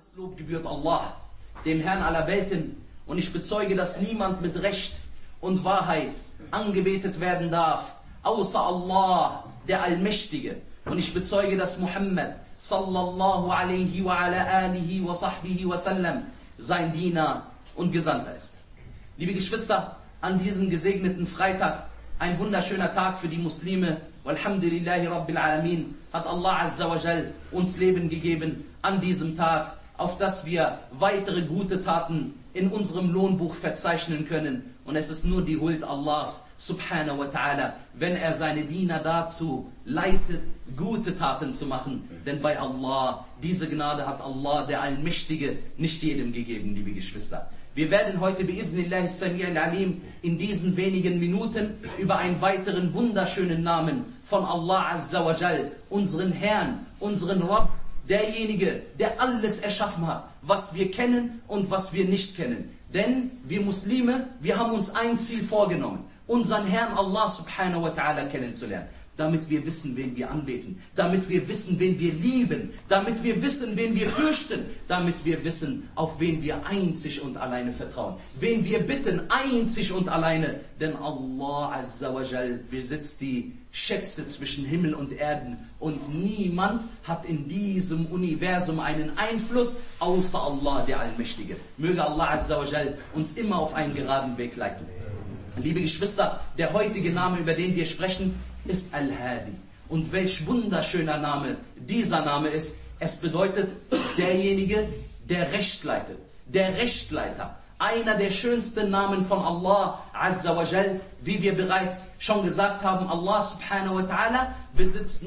Alles Lob gebührt Allah, dem Herrn aller Welten, und ich bezeuge, dass niemand mit Recht und Wahrheit angebetet werden darf, außer Allah, der Allmächtige. Und ich bezeuge, dass Muhammad sallallahu alaihi wa ala alihi wa sahbihi wa sallam sein Diener und Gesandter ist. Liebe Geschwister, an diesem gesegneten Freitag, ein wunderschöner Tag für die Muslime, walhamdulillahi rabbil alamin, hat Allah azza wa jal uns Leben gegeben an diesem Tag, auf das wir weitere gute Taten in unserem Lohnbuch verzeichnen können. Und es ist nur die Huld Allahs subhanahu wa ta'ala, wenn er seine Diener dazu leitet, gute Taten zu machen. Denn bei Allah, diese Gnade hat Allah, der Allmächtige, nicht jedem gegeben, liebe Geschwister. Wir werden heute bi'idhnillahi as-sami' al-alim in diesen wenigen Minuten über einen weiteren wunderschönen Namen von Allah azza wa jal, unseren Herrn, unseren Rabb, derjenige, der alles erschaffen hat, was wir kennen und was wir nicht kennen. Denn wir Muslime, wir haben uns ein Ziel vorgenommen, unseren Herrn Allah subhanahu wa ta'ala kennenzulernen. Damit wir wissen, wen wir anbeten, damit wir wissen, wen wir lieben, damit wir wissen, wen wir fürchten, damit wir wissen, auf wen wir einzig und alleine vertrauen, wen wir bitten, einzig und alleine. Denn Allah azza wa jal besitzt die Schätze zwischen Himmel und Erden und niemand hat in diesem Universum einen Einfluss, außer Allah, der Allmächtige. Möge Allah azza wa jal uns immer auf einen geraden Weg leiten. Liebe Geschwister, der heutige Name, über den wir sprechen, ist Al-Hadi. Und welch wunderschöner Name dieser Name ist. Es bedeutet derjenige, der Recht leitet, der Rechtleiter. Einer der schönsten Namen von Allah azza wa jal, wie wir bereits schon gesagt haben, Allah subhanahu wa ta'ala besitzt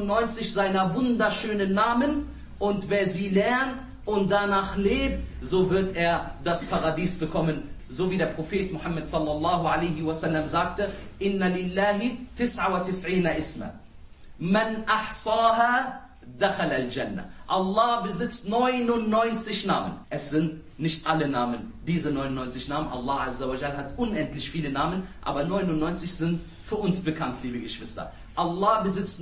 99 seiner wunderschönen Namen, und wer sie lernt und danach lebt, so wird er das Paradies bekommen. So wie der Prophet Muhammad sallallahu alaihi wasallam sagte, Inna lillahi 99 isma. Man ahsaha dakhala al-Jannah. Allah besitzt 99 Namen. Es sind nicht alle Namen, diese 99 Namen. Allah azza wa jal hat unendlich viele Namen, aber 99 sind für uns bekannt, liebe Geschwister. Allah besitzt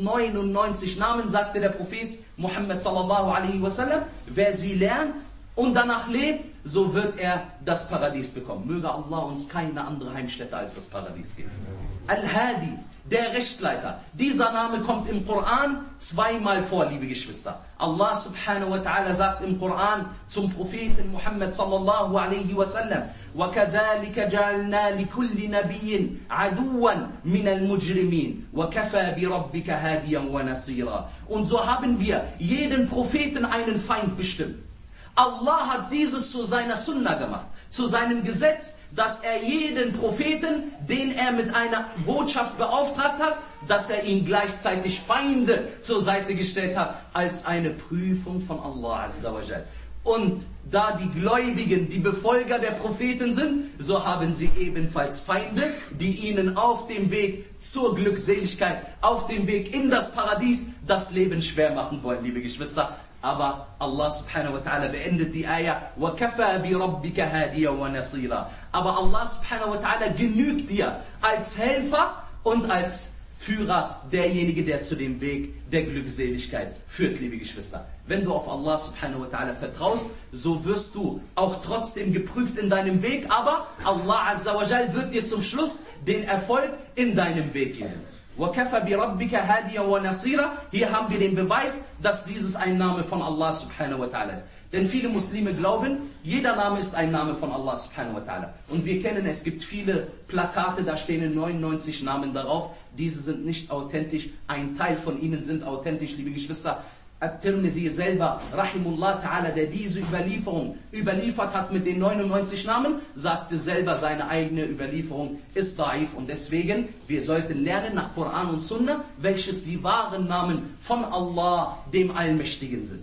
99 Namen, sagte der Prophet Muhammad sallallahu alaihi wasallam. Wer sie lernt und danach lebt, so wird er das Paradies bekommen. Möge Allah uns keine andere Heimstätte als das Paradies geben. Al-Hadi, der Rechtleiter. Dieser Name kommt im Koran zweimal vor, liebe Geschwister. Allah subhanahu wa ta'ala sagt im Koran zum Propheten Muhammad sallallahu alaihi wasallam, وَكَذَلِكَ جَعَلْنَا لِكُلِّ نَبِيٍّ عَدُوًّا مِنَ الْمُجْرِمِينَ وَكَفَى بِرَبِّكَ هَادِيًا وَنَصِيرًا. Und so haben wir jeden Propheten einen Feind bestimmt. Allah hat dieses zu seiner Sunna gemacht, zu seinem Gesetz, dass er jeden Propheten, den er mit einer Botschaft beauftragt hat, dass er ihm gleichzeitig Feinde zur Seite gestellt hat, als eine Prüfung von Allah azza wa jal. Und da die Gläubigen die Befolger der Propheten sind, so haben sie ebenfalls Feinde, die ihnen auf dem Weg zur Glückseligkeit, auf dem Weg in das Paradies, das Leben schwer machen wollen, liebe Geschwister. Aber Allah subhanahu wa ta'ala beendet die Ayah, وَكَفَى بِرَبِّكَ هَادِيًا وَنَصِيرًا. Aber Allah subhanahu wa ta'ala genügt dir als Helfer und als Führer, derjenige, der zu dem Weg der Glückseligkeit führt, liebe Geschwister. Wenn du auf Allah subhanahu wa ta'ala vertraust, so wirst du auch trotzdem geprüft in deinem Weg, aber Allah azza wa jal wird dir zum Schluss den Erfolg in deinem Weg geben. وَكَفَى بِرَبِّكَ هَادِيًا وَنَصِيرًا. Hier haben wir den Beweis, dass dieses ein Name von Allah subhanahu wa ta'ala ist. Denn viele Muslime glauben, jeder Name ist ein Name von Allah subhanahu wa ta'ala. Und wir kennen, es gibt viele Plakate, da stehen 99 Namen darauf. Diese sind nicht authentisch, ein Teil von ihnen sind authentisch, liebe Geschwister. At-Tirmidhi selber, rahimullah ta'ala, der diese Überlieferung überliefert hat mit den 99 Namen, sagte selber, seine eigene Überlieferung ist da'if. Und deswegen, wir sollten lernen nach Koran und Sunna, welches die wahren Namen von Allah, dem Allmächtigen, sind.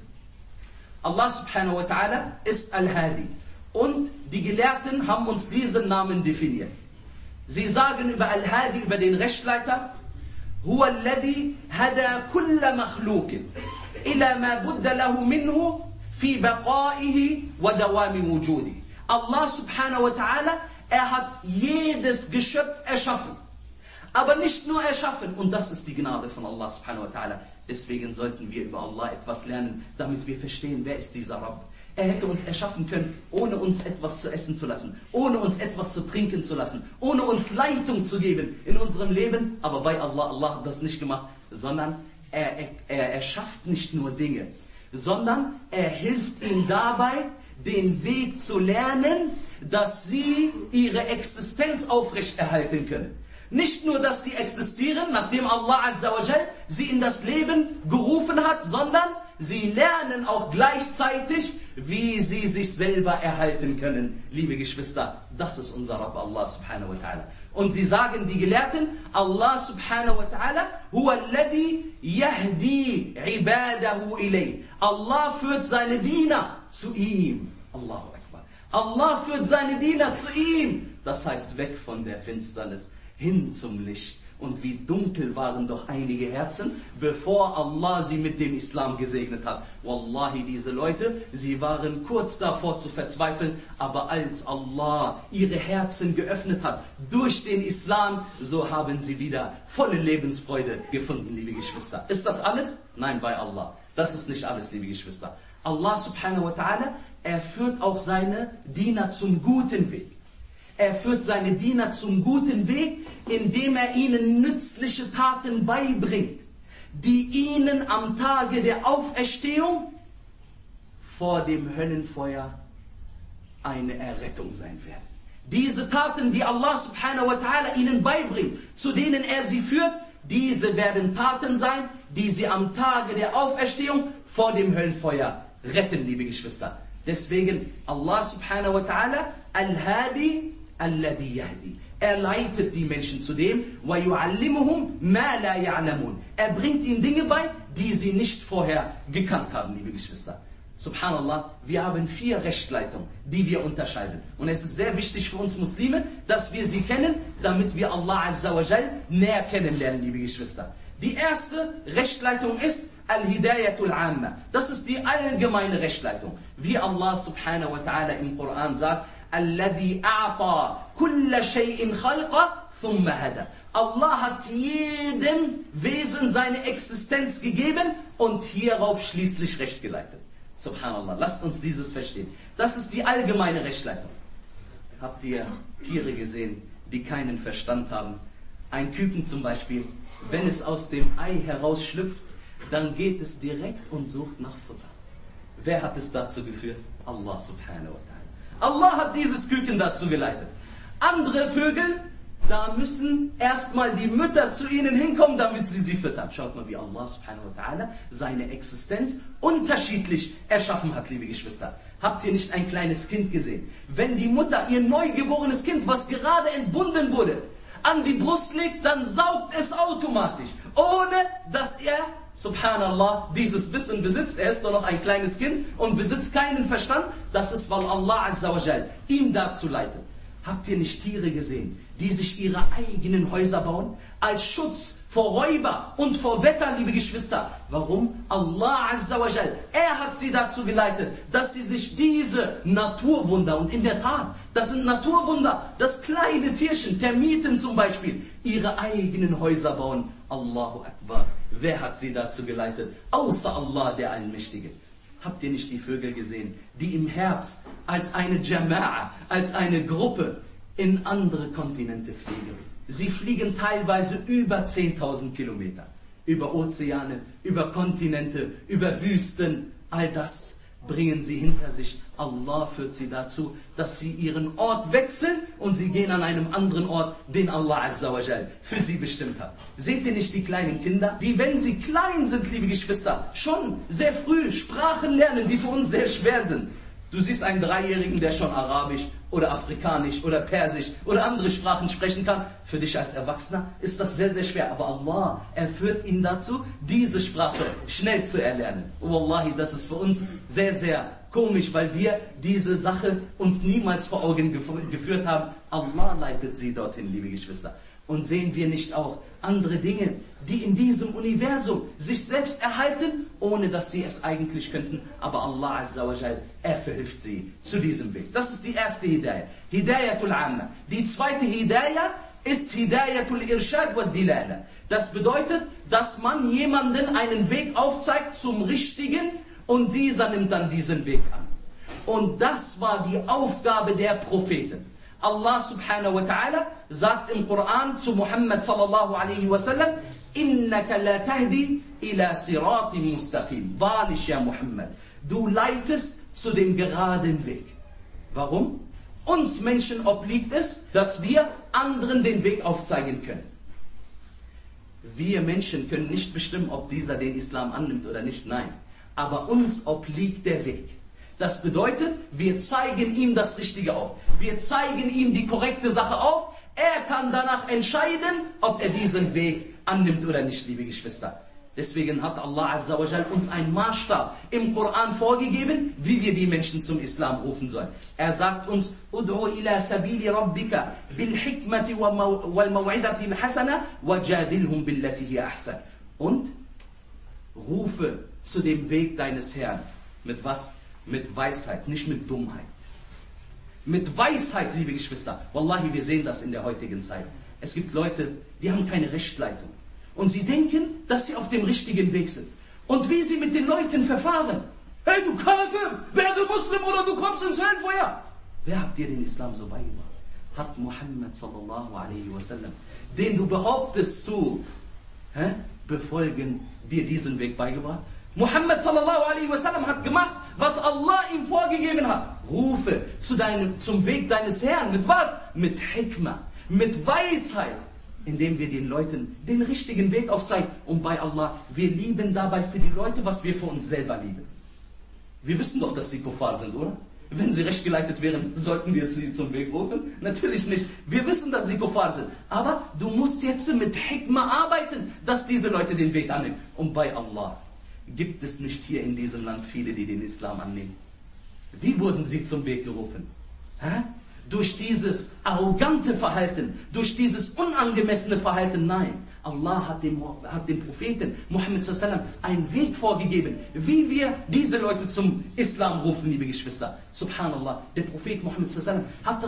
Allah subhanahu wa ta'ala ist Al-Hadi. Und die Gelehrten haben uns diesen Namen definiert. Sie sagen über Al-Hadi, über den Rechtleiter, Huwa alladhi hada kulla makhluqin ila ma budda lahu minhu fi baqaihi wa dawami wujudi. Allah subhanahu wa ta'ala, er hat jedes Geschöpf erschaffen. Aber nicht nur erschaffen, und das ist die Gnade von Allah subhanahu wa ta'ala. Deswegen sollten wir über Allah etwas lernen, damit wir verstehen, wer ist dieser Rabb. Er hätte uns erschaffen können, ohne uns etwas zu essen zu lassen, ohne uns etwas zu trinken zu lassen, ohne uns Leitung zu geben in unserem Leben. Aber bei Allah hat das nicht gemacht, sondern er erschafft nicht nur Dinge, sondern er hilft ihnen dabei, den Weg zu lernen, dass sie ihre Existenz aufrechterhalten können. Nicht nur, dass sie existieren, nachdem Allah Azza wa Jal sie in das Leben gerufen hat, sondern sie lernen auch gleichzeitig, wie sie sich selber erhalten können. Liebe Geschwister, das ist unser Rabb Allah subhanahu wa ta'ala. Und sie sagen, die Gelehrten, Allah subhanahu wa ta'ala, huwa alladhi yahdi ibadahu ilay. Allah führt seine Diener zu ihm. Allahu Akbar. Allah führt seine Diener zu ihm. Das heißt, weg von der Finsternis hin zum Licht. Und wie dunkel waren doch einige Herzen, bevor Allah sie mit dem Islam gesegnet hat. Wallahi, diese Leute, sie waren kurz davor zu verzweifeln, aber als Allah ihre Herzen geöffnet hat durch den Islam, so haben sie wieder volle Lebensfreude gefunden, liebe Geschwister. Ist das alles? Nein, bei Allah. Das ist nicht alles, liebe Geschwister. Allah subhanahu wa ta'ala, er führt auch seine Diener zum guten Weg. Er führt seine Diener zum guten Weg, indem er ihnen nützliche Taten beibringt, die ihnen am Tage der Auferstehung vor dem Höllenfeuer eine Errettung sein werden. Diese Taten, die Allah subhanahu wa ta'ala ihnen beibringt, zu denen er sie führt, diese werden Taten sein, die sie am Tage der Auferstehung vor dem Höllenfeuer retten, liebe Geschwister. Deswegen Allah subhanahu wa ta'ala, Al-Hadi, Alladhi Yahdi. Er leitet die Menschen zu dem, وَيُعَلِّمُهُمْ مَا لَا يَعْلَمُونَ. Er bringt ihnen Dinge bei, die sie nicht vorher gekannt haben, liebe Geschwister. Subhanallah, wir haben 4 Rechtleitungen, die wir unterscheiden. Und es ist sehr wichtig für uns Muslime, dass wir sie kennen, damit wir Allah Azza wa Jal näher kennenlernen, liebe Geschwister. Die erste Rechtleitung ist Al-Hidayatul Amma. Das ist die allgemeine Rechtleitung. Wie Allah subhanahu wa ta'ala im Koran sagt, Alladhi a'ta kulla shay'in khalqa thumma hada. Allah hat jedem Wesen seine Existenz gegeben und hierauf schließlich Recht geleitet. Subhanallah, lasst uns dieses verstehen. Das ist die allgemeine Rechtleitung. Habt ihr Tiere gesehen, die keinen Verstand haben? Ein Küken zum Beispiel, wenn es aus dem Ei herausschlüpft, dann geht es direkt und sucht nach Futter. Wer hat es dazu geführt? Allah subhanahu wa ta'ala. Allah hat dieses Küken dazu geleitet. Andere Vögel, da müssen erstmal die Mütter zu ihnen hinkommen, damit sie füttern. Schaut mal, wie Allah subhanahu wa ta'ala seine Existenz unterschiedlich erschaffen hat, liebe Geschwister. Habt ihr nicht ein kleines Kind gesehen? Wenn die Mutter ihr neugeborenes Kind, was gerade entbunden wurde, an die Brust legt, dann saugt es automatisch, ohne dass er, subhanallah, dieses Wissen besitzt. Er ist doch noch ein kleines Kind und besitzt keinen Verstand. Das ist, weil Allah Azza wa Jal ihn dazu leitet. Habt ihr nicht Tiere gesehen, die sich ihre eigenen Häuser bauen, als Schutz vor Räuber und vor Wetter, liebe Geschwister? Warum? Allah Azza wa Jal, er hat sie dazu geleitet, dass sie sich diese Naturwunder, und in der Tat, das sind Naturwunder, dass kleine Tierchen, Termiten zum Beispiel, ihre eigenen Häuser bauen. Allahu Akbar. Wer hat sie dazu geleitet? Außer Allah, der Allmächtige. Habt ihr nicht die Vögel gesehen, die im Herbst als eine Jama'a, als eine Gruppe in andere Kontinente fliegen? Sie fliegen teilweise über 10.000 Kilometer. Über Ozeane, über Kontinente, über Wüsten. All das bringen sie hinter sich. Allah führt sie dazu, dass sie ihren Ort wechseln und sie gehen an einem anderen Ort, den Allah Azza wa Jal für sie bestimmt hat. Seht ihr nicht die kleinen Kinder, die, wenn sie klein sind, liebe Geschwister, schon sehr früh Sprachen lernen, die für uns sehr schwer sind? Du siehst einen Dreijährigen, der schon Arabisch oder Afrikanisch oder Persisch oder andere Sprachen sprechen kann. Für dich als Erwachsener ist das sehr, sehr schwer. Aber Allah, er führt ihn dazu, diese Sprache schnell zu erlernen. Wallahi, das ist für uns sehr, sehr komisch, weil wir diese Sache uns niemals vor Augen geführt haben. Allah leitet sie dorthin, liebe Geschwister. Und sehen wir nicht auch andere Dinge, die in diesem Universum sich selbst erhalten, ohne dass sie es eigentlich könnten. Aber Allah Azza wa Jal, er verhilft sie zu diesem Weg. Das ist die erste Hidayah. Hidayatul Amma. Die zweite Hidayah ist Hidayatul Irshad wa Dilala. Das bedeutet, dass man jemanden einen Weg aufzeigt zum Richtigen und dieser nimmt dann diesen Weg an. Und das war die Aufgabe der Propheten. Allah subhanahu wa ta'ala sagt im Koran zu Muhammad sallallahu alaihi wasallam, Innaka la tahdi ila siratim mustaqim. Wahrlich, ja Muhammad, du leitest zu dem geraden Weg. Warum? Uns Menschen obliegt es, dass wir anderen den Weg aufzeigen können. Wir Menschen können nicht bestimmen, ob dieser den Islam annimmt oder nicht. Nein. Aber uns obliegt der Weg. Das bedeutet, wir zeigen ihm das Richtige auf. Wir zeigen ihm die korrekte Sache auf. Er kann danach entscheiden, ob er diesen Weg annimmt oder nicht, liebe Geschwister. Deswegen hat Allah Azza wa Jal uns einen Maßstab im Koran vorgegeben, wie wir die Menschen zum Islam rufen sollen. Er sagt uns, Ud'u ila sabili rabbika bil hikmati wal maw'idati al hasana wajadilhum billati hi ahsan. Und rufe zu dem Weg deines Herrn. Mit was? Mit Weisheit, nicht mit Dummheit. Mit Weisheit, liebe Geschwister. Wallahi, wir sehen das in der heutigen Zeit. Es gibt Leute, die haben keine Rechtleitung. Und sie denken, dass sie auf dem richtigen Weg sind. Und wie sie mit den Leuten verfahren. Hey, du Kafir, werde Muslim oder du kommst ins Höllenfeuer. Wer hat dir den Islam so beigebracht? Hat Muhammad sallallahu alaihi wasallam, den du behauptest zu befolgen, dir diesen Weg beigebracht? Muhammad sallallahu alaihi wasallam hat gemacht, was Allah ihm vorgegeben hat. Rufe zum Weg deines Herrn. Mit was? Mit Hikmah, mit Weisheit. Indem wir den Leuten den richtigen Weg aufzeigen. Und bei Allah, wir lieben dabei für die Leute, was wir für uns selber lieben. Wir wissen doch, dass sie Kuffar sind, oder? Wenn sie recht geleitet wären, sollten wir sie zum Weg rufen? Natürlich nicht. Wir wissen, dass sie Kuffar sind. Aber du musst jetzt mit Hikmah arbeiten, dass diese Leute den Weg annehmen. Und bei Allah gibt es nicht hier in diesem Land viele, die den Islam annehmen. Wie wurden sie zum Weg gerufen? Durch dieses arrogante Verhalten, durch dieses unangemessene Verhalten? Nein. Allah hat dem Propheten Muhammad sallallahu alaihi wasallam einen Weg vorgegeben, wie wir diese Leute zum Islam rufen, liebe Geschwister. Subhanallah, der Prophet Muhammad sallallahu alaihi wasallam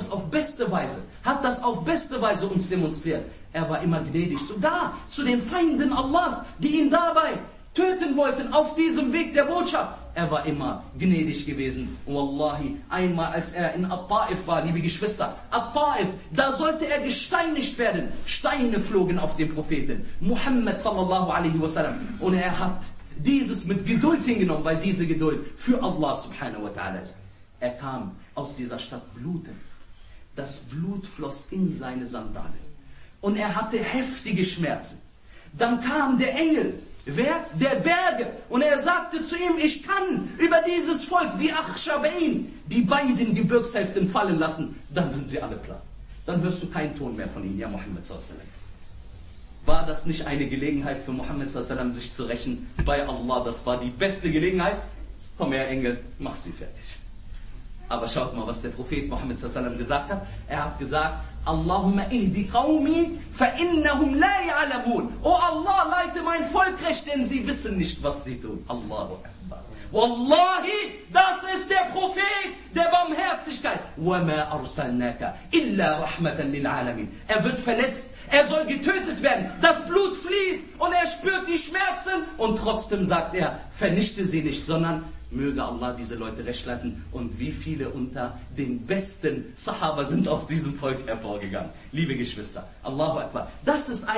hat das auf beste Weise uns demonstriert. Er war immer gnädig, sogar zu den Feinden Allahs, die ihn dabei töten wollten auf diesem Weg der Botschaft. Er war immer gnädig gewesen. Wallahi, einmal als er in At-Ta'if war, liebe Geschwister, At-Ta'if, da sollte er gesteinigt werden. Steine flogen auf den Propheten Muhammad sallallahu alaihi wasallam. Und er hat dieses mit Geduld hingenommen, weil diese Geduld für Allah subhanahu wa ta'ala ist. Er kam aus dieser Stadt blutend. Das Blut floss in seine Sandalen. Und er hatte heftige Schmerzen. Dann kam der Engel. Wer? Der Berge. Und er sagte zu ihm, ich kann über dieses Volk, die Achshabain, die beiden Gebirgshälften fallen lassen. Dann sind sie alle platt. Dann hörst du keinen Ton mehr von ihnen, ja Muhammad sallallahu alaihi wasallam. War das nicht eine Gelegenheit für Muhammad sallallahu alaihi wasallam, sich zu rächen bei Allah? Das war die beste Gelegenheit. Komm her Engel, mach sie fertig. Aber schaut mal, was der Prophet Muhammad sallallahu alaihi wasallam gesagt hat. Er hat gesagt, Allahumma ihdi qawmi fa innahum la ya'lamun. Oh Allah, leite mein Volk recht, denn sie wissen nicht, was sie tun. Allahu Akbar. Wallahi, das ist der Prophet der Barmherzigkeit. وَمَا أَرْسَلْنَاكَ إِلَّا رَحْمَةً لِلْعَالَمِينَ. Er wird verletzt, er soll getötet werden, das Blut fließt und er spürt die Schmerzen und trotzdem sagt er, vernichte sie nicht, sondern möge Allah diese Leute recht leiten. Und wie viele unter den besten Sahaba sind aus diesem Volk hervorgegangen. Liebe Geschwister, Allahu Akbar. Das ist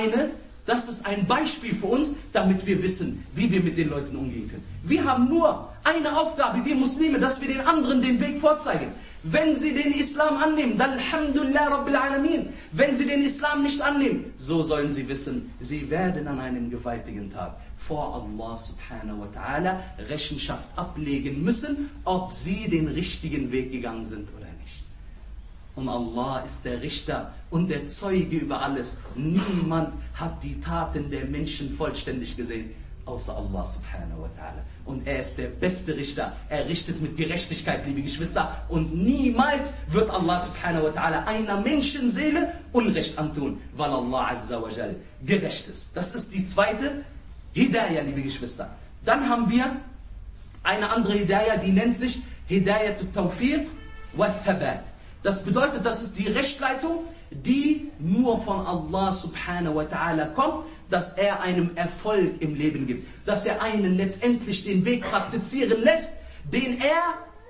ein Beispiel für uns, damit wir wissen, wie wir mit den Leuten umgehen können. Wir haben nur eine Aufgabe, wir Muslime, dass wir den anderen den Weg vorzeigen. Wenn sie den Islam annehmen, dann Alhamdulillah Rabbil Alamin. Wenn sie den Islam nicht annehmen, so sollen sie wissen, sie werden an einem gewaltigen Tag vor Allah subhanahu wa ta'ala Rechenschaft ablegen müssen, ob sie den richtigen Weg gegangen sind oder nicht. Und Allah ist der Richter und der Zeuge über alles. Niemand hat die Taten der Menschen vollständig gesehen, außer Allah subhanahu wa ta'ala. Und er ist der beste Richter. Er richtet mit Gerechtigkeit, liebe Geschwister. Und niemals wird Allah subhanahu wa ta'ala einer Menschenseele Unrecht antun, weil Allah azza wa jal gerecht ist. Das ist die zweite Hidayah, liebe Geschwister. Dann haben wir eine andere Hidayah, die nennt sich Hidayat al-Tawfiq wa al-Thabat. Das bedeutet, das ist die Rechtleitung, die nur von Allah subhanahu wa ta'ala kommt, dass er einem Erfolg im Leben gibt, dass er einen letztendlich den Weg praktizieren lässt, den er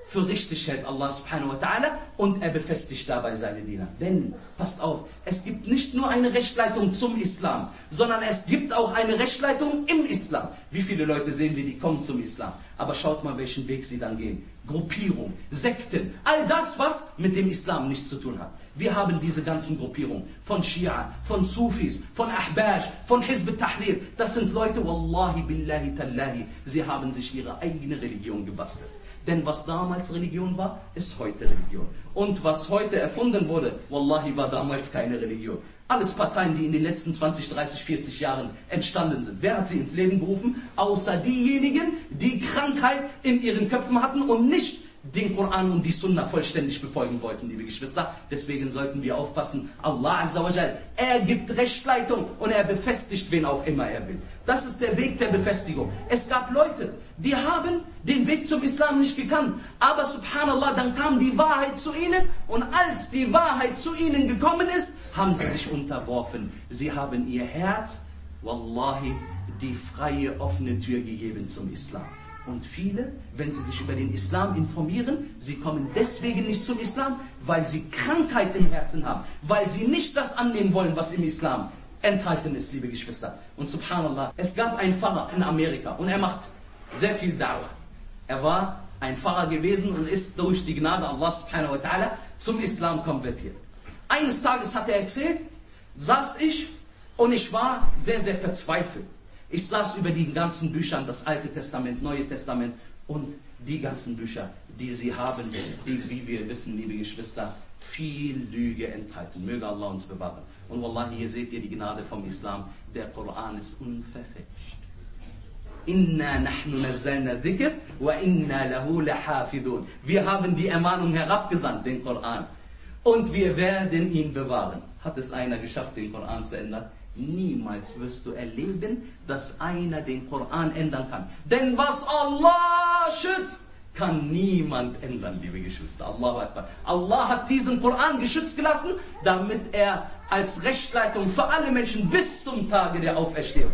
für richtig hält, Allah subhanahu wa ta'ala, und er befestigt dabei seine Diener. Denn, passt auf, es gibt nicht nur eine Rechtleitung zum Islam, sondern es gibt auch eine Rechtleitung im Islam. Wie viele Leute sehen wir, die kommen zum Islam? Aber schaut mal, welchen Weg sie dann gehen. Gruppierung, Sekten, all das, was mit dem Islam nichts zu tun hat. Wir haben diese ganzen Gruppierungen von Schia, von Sufis, von Ahbash, von Hizb al-Tahrir. Das sind Leute, Wallahi billahi tallahi, sie haben sich ihre eigene Religion gebastelt. Denn was damals Religion war, ist heute Religion. Und was heute erfunden wurde, Wallahi, war damals keine Religion. Alles Parteien, die in den letzten 20, 30, 40 Jahren entstanden sind. Wer hat sie ins Leben gerufen? Außer diejenigen, die Krankheit in ihren Köpfen hatten und nicht den Koran und die Sunna vollständig befolgen wollten, liebe Geschwister. Deswegen sollten wir aufpassen. Allah Azza wa Jal, er gibt Rechtleitung und er befestigt, wen auch immer er will. Das ist der Weg der Befestigung. Es gab Leute, die haben den Weg zum Islam nicht gekannt. Aber subhanallah, dann kam die Wahrheit zu ihnen und als die Wahrheit zu ihnen gekommen ist, haben sie sich unterworfen. Sie haben ihr Herz, wallahi, die freie, offene Tür gegeben zum Islam. Und viele, wenn sie sich über den Islam informieren, sie kommen deswegen nicht zum Islam, weil sie Krankheit im Herzen haben, weil sie nicht das annehmen wollen, was im Islam enthalten ist, liebe Geschwister. Und subhanallah, es gab einen Pfarrer in Amerika und er macht sehr viel Da'wah. Er war ein Pfarrer gewesen und ist durch die Gnade Allah subhanahu wa ta'ala zum Islam konvertiert. Eines Tages hat er erzählt, saß ich und ich war sehr, sehr verzweifelt. Ich saß über die ganzen Bücher, das Alte Testament, Neue Testament und die ganzen Bücher, die sie haben, die, wie wir wissen, liebe Geschwister, viel Lüge enthalten. Möge Allah uns bewahren. Und wallahi, hier seht ihr die Gnade vom Islam. Der Koran ist unverfälscht. Inna nahnu nazzalna dhikr wa inna lahu lahafidun. Wir haben die Ermahnung herabgesandt, den Koran. Und wir werden ihn bewahren. Hat es einer geschafft, den Koran zu ändern? Niemals wirst du erleben, dass einer den Koran ändern kann. Denn was Allah schützt, kann niemand ändern, liebe Geschwister. Allahu Akbar. Allah hat diesen Koran geschützt gelassen, damit er als Rechtleitung für alle Menschen bis zum Tage der Auferstehung,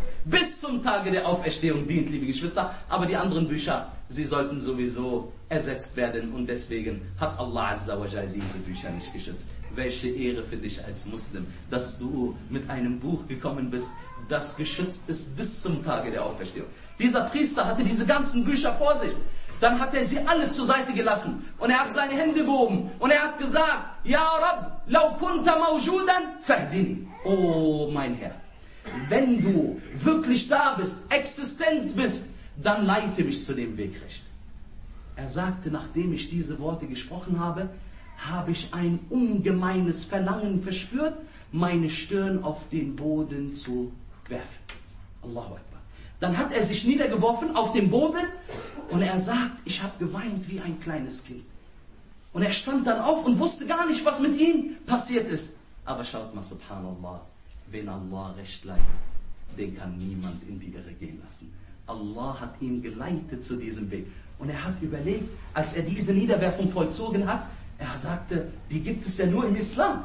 dient, liebe Geschwister. Aber die anderen Bücher, sie sollten sowieso ersetzt werden und deswegen hat Allah Azza wa Jal diese Bücher nicht geschützt. Welche Ehre für dich als Muslim, dass du mit einem Buch gekommen bist, das geschützt ist bis zum Tage der Auferstehung. Dieser Priester hatte diese ganzen Bücher vor sich. Dann hat er sie alle zur Seite gelassen und er hat seine Hände gehoben und er hat gesagt, Ja Rabb, law kunta mawjudan fahdini. Oh mein Herr, wenn du wirklich da bist, existent bist, dann leite mich zu dem Weg recht. Er sagte, nachdem ich diese Worte gesprochen habe, habe ich ein ungemeines Verlangen verspürt, meine Stirn auf den Boden zu werfen. Allahu Akbar. Dann hat er sich niedergeworfen auf den Boden und er sagt, ich habe geweint wie ein kleines Kind. Und er stand dann auf und wusste gar nicht, was mit ihm passiert ist. Aber schaut mal, subhanallah, wen Allah recht leitet, den kann niemand in die Irre gehen lassen. Allah hat ihn geleitet zu diesem Weg. Und er hat überlegt, als er diese Niederwerfung vollzogen hat, er sagte, die gibt es ja nur im Islam.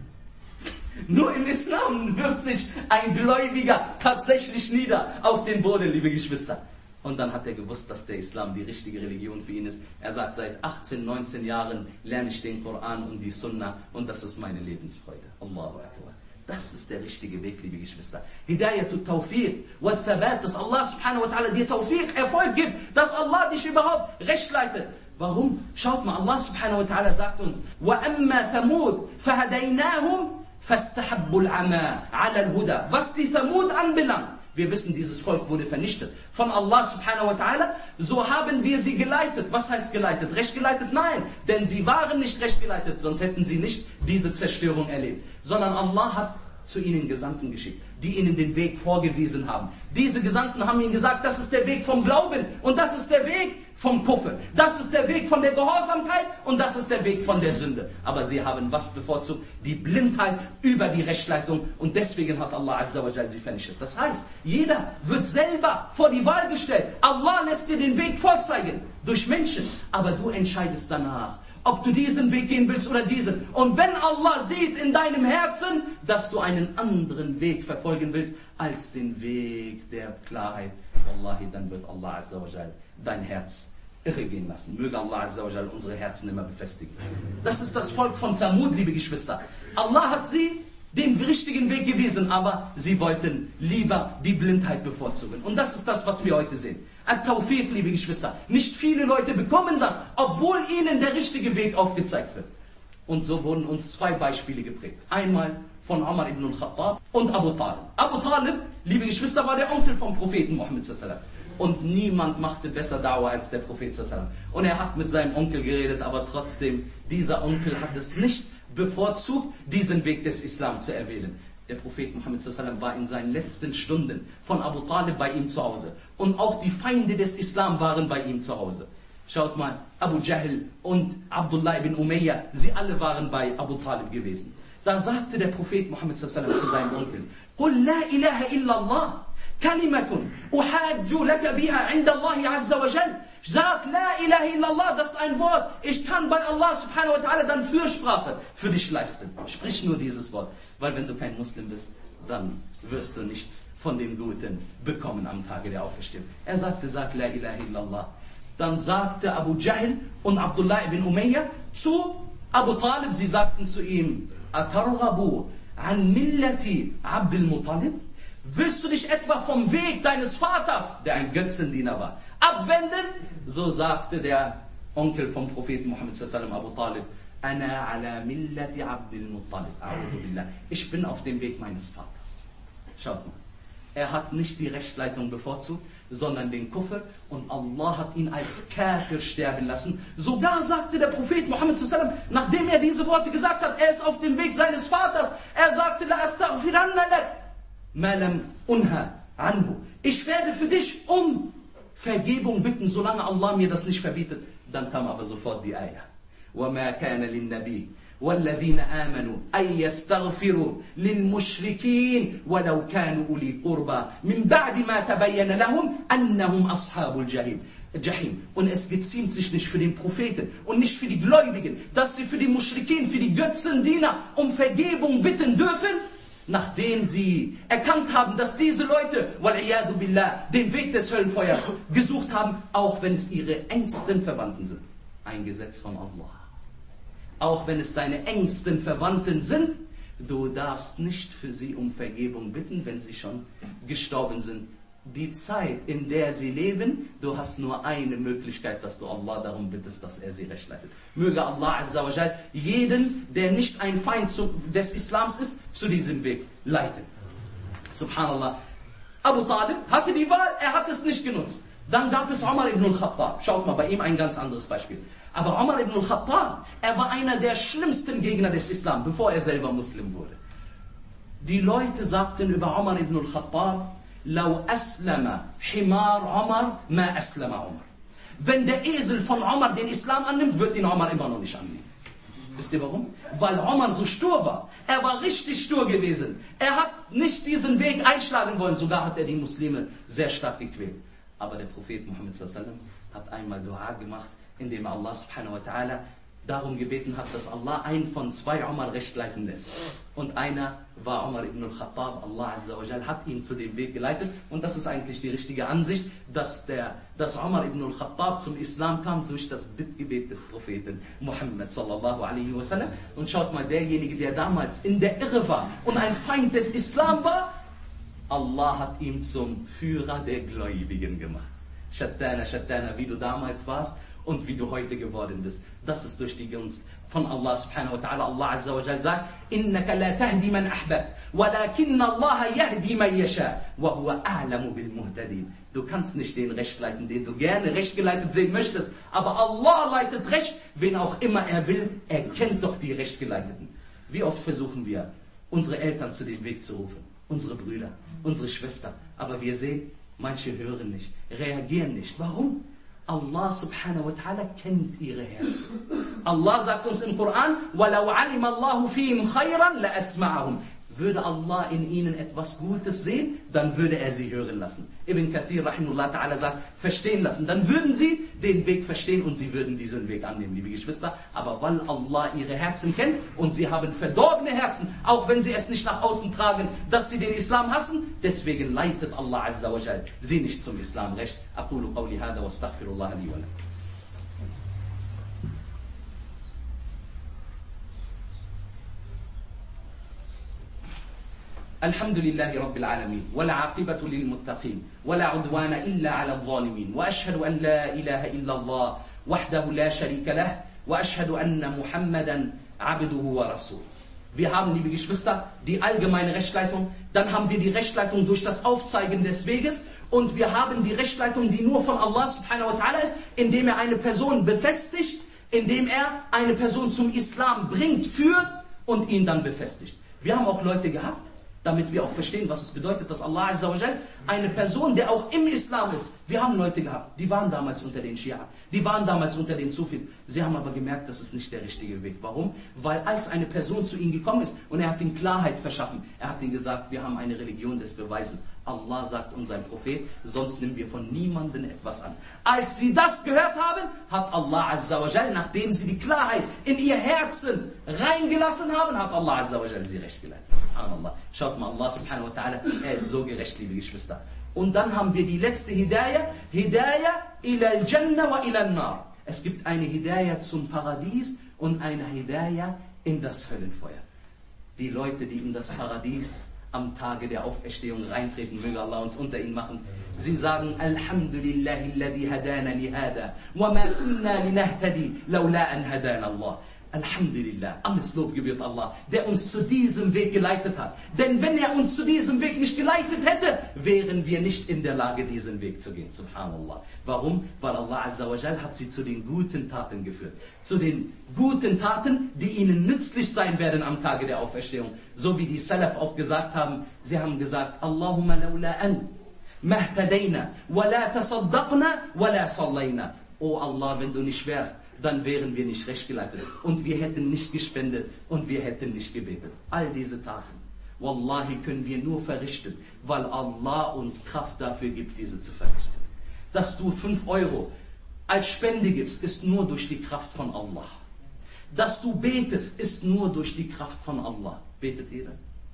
Nur im Islam wirft sich ein Gläubiger tatsächlich nieder auf den Boden, liebe Geschwister. Und dann hat er gewusst, dass der Islam die richtige Religion für ihn ist. Er sagt, seit 18, 19 Jahren lerne ich den Koran und die Sunna und das ist meine Lebensfreude. Allahu Akbar. Das ist der richtige Weg, liebe Geschwister. Hidayatut Tawfiq wa Thabat, dass Allah subhanahu wa ta'ala dir Tawfiq, Erfolg gibt, dass Allah dich überhaupt recht leitet. Warum? Schaut mal, Allah subhanahu wa ta'ala sagt uns, وَأَمَّا ثَمُودْ فَهَدَيْنَاهُمْ فَاسْتَحَبُّوا الْعَمَى عَلَى الْهُدَى. Was die Thamud anbelangt, wir wissen, dieses Volk wurde vernichtet von Allah subhanahu wa ta'ala, so haben wir sie geleitet. Was heißt geleitet? Recht geleitet? Nein, denn sie waren nicht recht geleitet, sonst hätten sie nicht diese Zerstörung erlebt. Sondern Allah hat zu ihnen Gesandten geschickt, die ihnen den Weg vorgewiesen haben. Diese Gesandten haben ihnen gesagt, das ist der Weg vom Glauben und das ist der Weg vom Kufr. Das ist der Weg von der Gehorsamkeit und das ist der Weg von der Sünde. Aber sie haben was bevorzugt? Die Blindheit über die Rechtleitung und deswegen hat Allah Azza wa Jal sie vernichtet. Das heißt, jeder wird selber vor die Wahl gestellt. Allah lässt dir den Weg vorzeigen durch Menschen, aber du entscheidest danach, ob du diesen Weg gehen willst oder diesen. Und wenn Allah sieht in deinem Herzen, dass du einen anderen Weg verfolgen willst, als den Weg der Klarheit, Wallahi, dann wird Allah Azza wa Jal dein Herz irre gehen lassen. Möge Allah Azza wa Jal unsere Herzen immer befestigen. Das ist das Volk von Thamud, liebe Geschwister. Allah hat sie den richtigen Weg gewiesen, aber sie wollten lieber die Blindheit bevorzugen. Und das ist das, was wir heute sehen. At-Tawfiq, liebe Geschwister. Nicht viele Leute bekommen das, obwohl ihnen der richtige Weg aufgezeigt wird. Und so wurden uns zwei Beispiele geprägt. Einmal von Umar ibn al-Khattab und Abu Talib. Abu Talib, liebe Geschwister, war der Onkel vom Propheten Muhammad sallallahu alaihi wasallam. Und niemand machte besser Dauer als der Prophet sallallahu alaihi wasallam. Und er hat mit seinem Onkel geredet, aber trotzdem, dieser Onkel hat es nicht bevorzugt, diesen Weg des Islam zu erwählen. Der Prophet Muhammad sallallahu alaihi wasallam war in seinen letzten Stunden von Abu Talib bei ihm zu Hause. Und auch die Feinde des Islam waren bei ihm zu Hause. Schaut mal, Abu Jahl und Abdullah ibn Umayyah, sie alle waren bei Abu Talib gewesen. Da sagte der Prophet Muhammad sallallahu alaihi wasallam zu seinem Onkel: "Qul la ilaha illallah, kalimatun uhajju laka biha 'inda Allah azza wa jal." Sag la ilaha illallah, das ist ein Wort. Ich kann bei Allah subhanahu wa ta'ala dann Fürsprache für dich leisten. Sprich nur dieses Wort, weil wenn du kein Muslim bist, dann wirst du nichts von dem Guten bekommen am Tage der Auferstehung. Er sagte, sag la ilaha illallah. Dann sagte Abu Jahl und Abdullah ibn Umayyah zu Abu Talib, sie sagten zu ihm: Atarghabu an millati Abdul Muttalib? Willst du dich etwa vom Weg deines Vaters, der ein Götzendiener war, abwenden? So sagte der Onkel vom Propheten Muhammad sallallahu alaihi wasallam, Abu Talib: Ana ala millati Abdul Muttalib. A'udhu billah. Ich bin auf dem Weg meines Vaters. Schaut mal. Er hat nicht die Rechtleitung bevorzugt, sondern den Kufr, und Allah hat ihn als Kafir sterben lassen. Sogar sagte der Prophet Muhammad sallallahu alaihi wasallam, nachdem er diese Worte gesagt hat, er ist auf dem Weg seines Vaters, er sagte: La astaghfiranna lak ma lam unha anhu. Ich werde für dich um Vergebung bitten, solange Allah mir das nicht verbietet. Dann kam aber sofort die Ayah: وَمَا كَانَ لِلنَّبِيِّ وَالَّذِينَ آمَنُوا أَن يَسْتَغْفِرُوا لِلْمُشْرِكِينَ وَلَوْ كَانُوا أُولِي قُرْبَى مِنْ بَعْدِ مَا تَبَيَّنَ لَهُمْ أَنَّهُمْ أَصْحَابُ الْجَحِيمِ. Und es geziemt sich nicht für den Propheten und nicht für die Gläubigen, dass sie für die Muschrikin, für die Götzendiener um Vergebung bitten dürfen, nachdem sie erkannt haben, dass diese Leute, wal-iyadu billah, den Weg des Höllenfeuers gesucht haben, auch wenn es ihre engsten Verwandten sind. Ein Gesetz von Allah. Auch wenn es deine engsten Verwandten sind, du darfst nicht für sie um Vergebung bitten, wenn sie schon gestorben sind. Die Zeit, in der sie leben, du hast nur eine Möglichkeit, dass du Allah darum bittest, dass er sie recht leitet. Möge Allah Azza wa Jal jeden, der nicht ein Feind des Islams ist, zu diesem Weg leiten. Subhanallah. Abu Talib hatte die Wahl, er hat es nicht genutzt. Dann gab es Umar ibn al-Khattab. Schaut mal, bei ihm ein ganz anderes Beispiel. Aber Umar ibn al-Khattab, er war einer der schlimmsten Gegner des Islam, bevor er selber Muslim wurde. Die Leute sagten über Umar ibn al-Khattab: Lau aslama himar Umar, ma aslama Umar. Wenn der Esel von Umar den Islam annimmt, wird ihn Umar immer noch nicht annehmen. Wisst ihr warum? Weil Umar so stur war. Er war richtig stur gewesen. Er hat nicht diesen Weg einschlagen wollen. Sogar hat er die Muslime sehr stark gequält. Aber der Prophet Muhammad sallallahu alaihi wasallam hat einmal Dua gemacht, indem er Allah subhanahu wa ta'ala darum gebeten hat, dass Allah einen von zwei Umar recht leiten lässt. Und einer war Umar ibn al-Khattab. Allah Azza wa Jal hat ihn zu dem Weg geleitet. Und das ist eigentlich die richtige Ansicht, dass Umar ibn al-Khattab zum Islam kam durch das Bittgebet des Propheten Muhammad sallallahu alaihi wasallam. Und schaut mal, derjenige, der damals in der Irre war und ein Feind des Islam war, Allah hat ihn zum Führer der Gläubigen gemacht. Shattana, Shattana, wie du damals warst und wie du heute geworden bist. Das ist durch die Gunst von Allah subhanahu wa ta'ala. Allah Azza wa Jal sagt: Innaka la tahdi man ahbab, walakinna Allah yahdi man yasha, wa huwa a'lamu bil muhtadin. Du kannst nicht den Recht leiten, den du gerne recht geleitet sehen möchtest, aber Allah leitet Recht, wen auch immer er will. Er kennt doch die Rechtgeleiteten. Wie oft versuchen wir, unsere Eltern zu dem Weg zu rufen, unsere Brüder, unsere Schwestern, aber wir sehen, manche hören nicht, reagieren nicht. Warum? Allah subhanahu wa ta'ala kennt ihre Herzen. Allah sagt uns im Koran: وَلَوْ عَلِمَ اللَّهُ فِيهِمْ خَيْرًا لَأَسْمَعَهُم. Würde Allah in ihnen etwas Gutes sehen, dann würde er sie hören lassen. Ibn Kathir rahimahullah ta'ala sagt, verstehen lassen. Dann würden sie den Weg verstehen und sie würden diesen Weg annehmen, liebe Geschwister. Aber weil Allah ihre Herzen kennt und sie haben verdorbene Herzen, auch wenn sie es nicht nach außen tragen, dass sie den Islam hassen, deswegen leitet Allah Azza wa Jal sie nicht zum Islam recht. Aqulu qawli hada wa astaghfirullah li wa lakum. الحمد لله رب العالمين والعاقبة للمتقين ولا عدوان إلا على الظالمين وأشهد أن لا إله إلا الله وحده لا شريك له وأشهد أن محمدا عبده ورسوله. Wir haben, liebe Geschwister, die allgemeine Rechtsleitung, dann haben wir die Rechtsleitung durch das Aufzeigen des Weges und wir haben die Rechtsleitung, die nur von Allah subhanahu wa ta'ala ist, indem er eine Person befestigt, indem er eine Person zum Islam bringt, führt und ihn dann befestigt. Wir haben auch Leute gehabt, damit wir auch verstehen, was es bedeutet, dass Allah Azza wa Jal eine Person, der auch im Islam ist. Wir haben Leute gehabt, die waren damals unter den Schia, die waren damals unter den Sufis. Sie haben aber gemerkt, das ist nicht der richtige Weg. Warum? Weil als eine Person zu ihnen gekommen ist und er hat ihnen Klarheit verschaffen, er hat ihnen gesagt, wir haben eine Religion des Beweises. Allah sagt und sein Prophet, sonst nehmen wir von niemandem etwas an. Als sie das gehört haben, hat Allah Azza wa Jal, nachdem sie die Klarheit in ihr Herzen reingelassen haben, hat Allah Azza wa Jal sie recht geleitet. Subhanallah. Schaut mal, Allah subhanahu wa ta'ala, er ist so gerecht, liebe Geschwister. Und dann haben wir die letzte Hidayah, Hidayah ila al-Jannah wa ila al-Nar. Es gibt eine Hidayah zum Paradies und eine Hidayah in das Höllenfeuer. Die Leute, die in das Paradies am Tage der Auferstehung reintreten, möge Allah uns unter ihnen machen. Sie sagen, Alhamdulillahi alladhi hadana li hada, wa ma kunna linahtadi, lawla an hadana Allah. Alhamdulillah, alles Lob gebührt Allah, der uns zu diesem Weg geleitet hat. Denn wenn er uns zu diesem Weg nicht geleitet hätte, wären wir nicht in der Lage, diesen Weg zu gehen. Subhanallah. Warum? Weil Allah Azza wa Jal hat sie zu den guten Taten geführt. Zu den guten Taten, die ihnen nützlich sein werden am Tage der Auferstehung. So wie die Salaf auch gesagt haben, sie haben gesagt, Allahumma lawla an, mahtadayna, wa la tasaddaqna, wa la sallayna. Oh Allah, wenn du nicht wärst, dann wären wir nicht recht geleitet. Und wir hätten nicht gespendet und wir hätten nicht gebetet. All diese Taten, Wallahi, können wir nur verrichten, weil Allah uns Kraft dafür gibt, diese zu verrichten. Dass du 5 Euro als Spende gibst, ist nur durch die Kraft von Allah. Dass du betest, ist nur durch die Kraft von Allah. Betet jeder?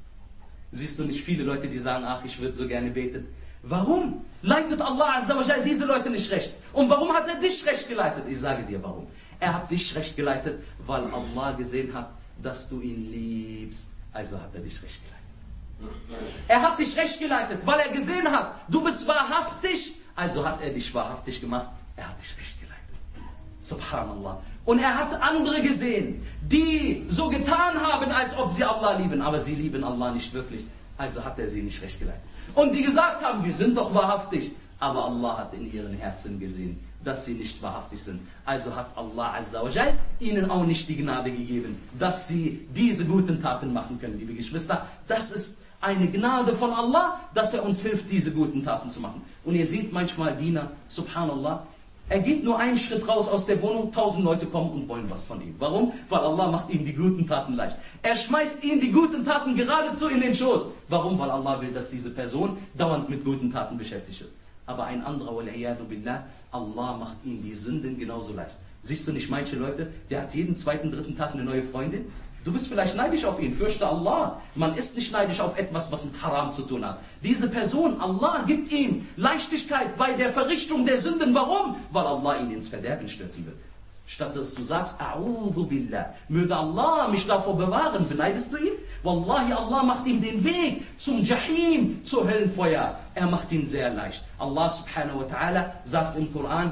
Siehst du nicht viele Leute, die sagen, ach, ich würde so gerne beten. Warum leitet Allah Azza wa Jal diese Leute nicht recht? Und warum hat er dich recht geleitet? Ich sage dir warum. Er hat dich recht geleitet, weil Allah gesehen hat, dass du ihn liebst. Also hat er dich recht geleitet. Er hat dich recht geleitet, weil er gesehen hat, du bist wahrhaftig. Also hat er dich wahrhaftig gemacht. Er hat dich recht geleitet. Subhanallah. Und er hat andere gesehen, die so getan haben, als ob sie Allah lieben. Aber sie lieben Allah nicht wirklich. Also hat er sie nicht recht geleitet. Und die gesagt haben, wir sind doch wahrhaftig. Aber Allah hat in ihren Herzen gesehen, dass sie nicht wahrhaftig sind. Also hat Allah Azza wa Jal ihnen auch nicht die Gnade gegeben, dass sie diese guten Taten machen können, liebe Geschwister. Das ist eine Gnade von Allah, dass er uns hilft, diese guten Taten zu machen. Und ihr seht manchmal Diener, subhanallah, er geht nur einen Schritt raus aus der Wohnung, 1000 Leute kommen und wollen was von ihm. Warum? Weil Allah macht ihnen die guten Taten leicht. Er schmeißt ihnen die guten Taten geradezu in den Schoß. Warum? Weil Allah will, dass diese Person dauernd mit guten Taten beschäftigt ist. Aber ein anderer, wal'iyadu billah, Allah macht ihnen die Sünden genauso leicht. Siehst du nicht manche Leute, der hat jeden zweiten, dritten Tag eine neue Freundin? Du bist vielleicht neidisch auf ihn, fürchte Allah. Man ist nicht neidisch auf etwas, was mit Haram zu tun hat. Diese Person, Allah gibt ihm Leichtigkeit bei der Verrichtung der Sünden. Warum? Weil Allah ihn ins Verderben stürzen will. Statt dass du sagst, A'udhu billah, möge Allah mich davor bewahren, beneidest du ihn? Wallahi, Allah macht ihm den Weg zum Jahim, zur Höllenfeuer. Er macht ihn sehr leicht. Allah subhanahu wa ta'ala sagt im Koran,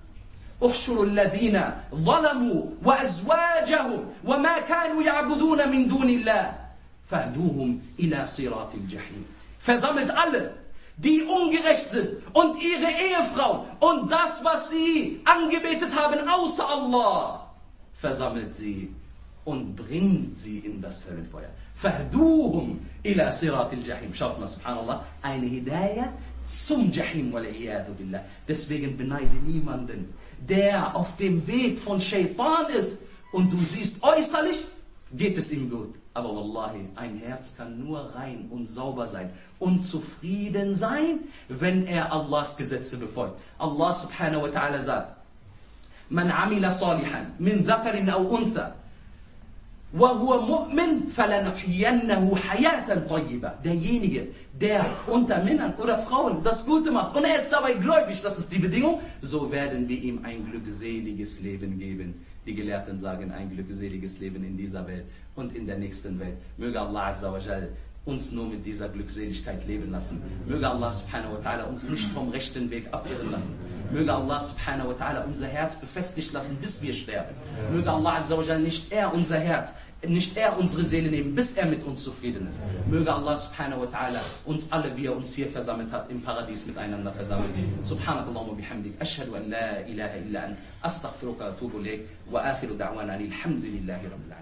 احشروا الذين ظلموا وأزواجهم وما كانوا يعبدون من دون الله فاهدوهم إلى صراط الجحيم. Versammelt alle, die ungerecht sind und ihre Ehefrau und das, was sie angebetet haben außer Allah, versammelt sie und bringt sie in das Höllenfeuer. فاهدوهم إلى صراط الجحيم. Schaut mal, subhanallah, eine Hidayah zum Jahim, wal'iyadu billah. Deswegen beneide niemanden, der auf dem Weg von Shaitan ist und du siehst äußerlich, geht es ihm gut. Aber wallahi, ein Herz kann nur rein und sauber sein und zufrieden sein, wenn er Allahs Gesetze befolgt. Allah subhanahu wa ta'ala sagt, Man amila salihan min dhakarin aw untha وَهُوَ مُؤْمِنٌ فَلَنُحْيِيَنَّهُ حَيَاةً طَيِّبَةً. Derjenige, der unter Männern oder Frauen das Gute macht und er ist dabei gläubig, das ist die Bedingung, so werden wir ihm ein glückseliges Leben geben. Die Gelehrten sagen, ein glückseliges Leben in dieser Welt und in der nächsten Welt. Möge Allah Azza wa Jal uns nur mit dieser Glückseligkeit leben lassen. Möge Allah subhanahu wa ta'ala uns nicht vom rechten Weg abirren lassen. Möge Allah subhanahu wa ta'ala unser Herz befestigt lassen, bis wir sterben. Möge Allah azza wa jalla nicht unser Herz, nicht unsere Seele nehmen, bis mit uns zufrieden ist. Möge Allah subhanahu wa ta'ala uns alle, wie uns hier versammelt hat, im Paradies miteinander versammeln. Subhanakallahumma bihamdik, ashhadu an la ilaha illa an, astaghfiruka wa atubu ilayk, wa akhiru da'wana alhamdulillahi rabbil alamin.